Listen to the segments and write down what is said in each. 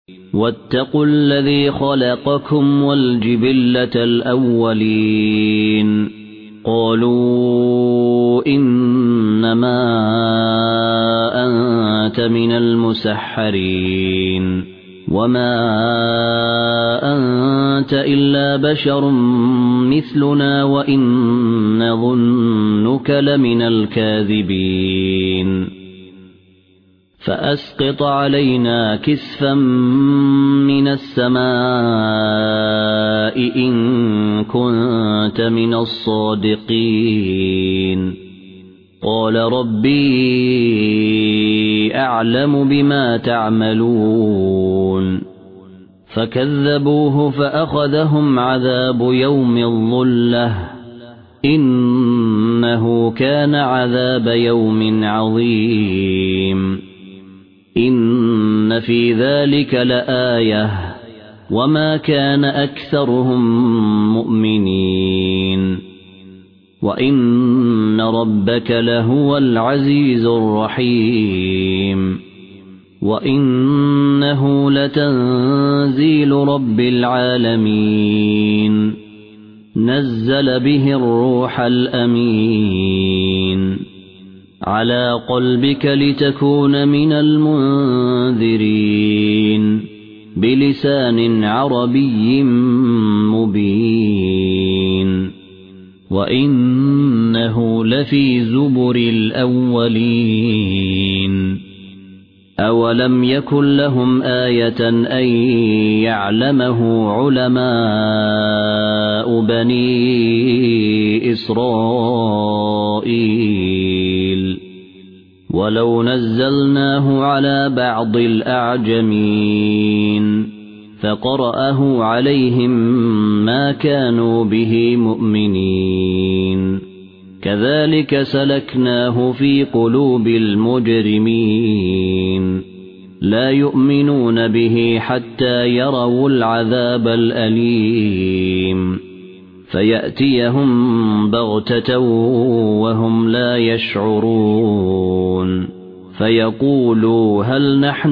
واتقوا الذي خلقكم والجبلة الأولين قالوا إنما أنت من المسحرين وما أنت إلا بشر مثلنا وإن نظنك لمن الكاذبين فأسقط علينا كسفا من السماء إن كنت من الصادقين قال ربي أعلم بما تعملون فكذبوه فأخذهم عذاب يوم الظلة إنه كان عذاب يوم عظيم إن في ذلك لآية وما كان أكثرهم مؤمنين وإن ربك لهو العزيز الرحيم وإنه لتنزيل رب العالمين نزل به الروح الأمين على قلبك لتكون من المنذرين بلسان عربي مبين وإنه لفي زبر الأولين أولم يكن لهم آية أن يعلمه علماء بني إسرائيل ولو نزلناه على بعض الأعجمين فقرأه عليهم ما كانوا به مؤمنين كذلك سلكناه في قلوب المجرمين لا يؤمنون به حتى يروا العذاب الأليم فيأتيهم بغتة وهم لا يشعرون فيقولوا هل نحن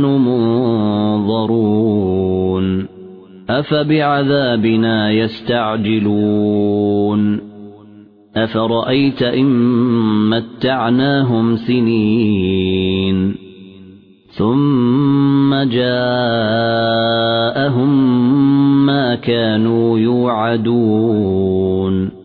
منظرون أفبعذابنا يستعجلون أفرأيت إن متعناهم سنين ثم جاءهم ما كانوا يوعدون